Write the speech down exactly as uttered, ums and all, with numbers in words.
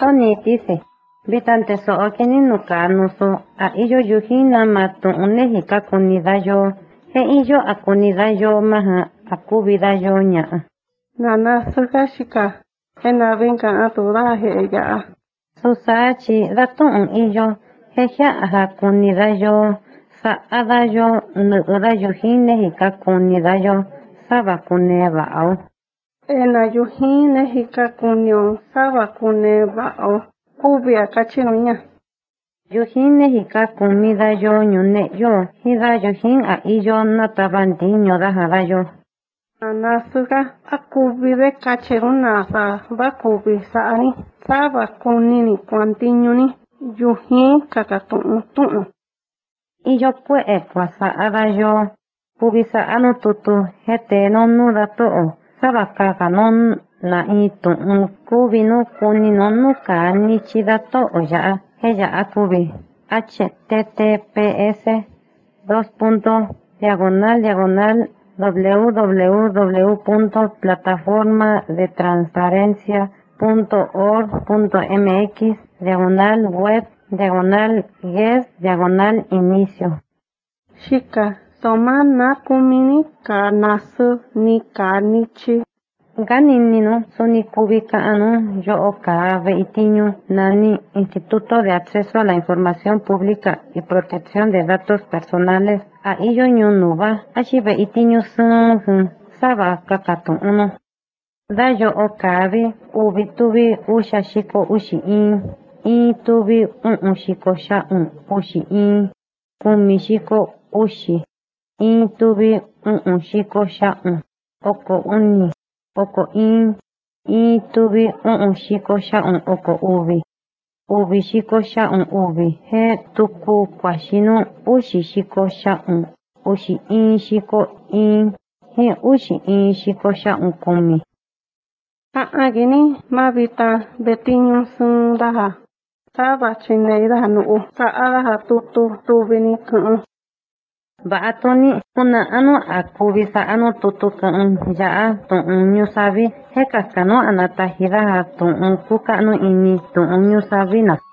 Tony dice, vitante so'o kini nuka nusu a iyo yujina matu'une hika kunidayo he iyo a kunidayo maha a kubidayo ña'a. Nana suka shika ena venga atura he ya. Susachi datu'un iyo he ja'a kunidayo sa'adayo nu'udayo hine hika kunidayo saba kune ba'au. Ena yujine hika kunyo saba kune ba'au. Kubia kachinuña. Yujine hika kumidayo ñune yo hidayo hin a iyo natabandiño dajadayo. Nana suka akubide kachiruna sa bakubi sa'ani saba kunini kuantiñuni yujin kakatu'un tu'un. Iyo pue'e kuasa'adayo kubisa'anu tutu hete nonu dato'o saba kakanon na in tu'un kubinu kuni nonu kanichi dato'o ya'a he ya'a kubi https dos punto diagonal diagonal www.plataformadetransparencia.org.mx diagonal web diagonal guest diagonal inicio. Shika toma na kumini ka nasu ni ka nichi. Ganinino soni kubika anu yo ka veitiño nani Instituto de Acceso a la Información Pública y Protección de Datos Personales a iyo ñunuba ashi veitiño sun saba kakatu uno. Dayo o kabi ubi tubi usha shiko ushi in in tubi un un shiko sha un ushi in kumi shiko ushi in tubi un un shiko sha un oko uni oko in in tubi un un shiko sha un oko ubi ubi shiko sha un ubi he tuku kwashino ushi shiko sha un ushi in shiko in he ushi in shiko sha un kumi. A'a gini mabita betiño sun daha saba chineida nu'u sa'a daha tutu tubini ku'un. Ba'atoni una anu akubisa anu tutu ku'un ya'a tu'un ñusabi he kakano anatajida tu'un kuka anu ini tu'un ñusabi na.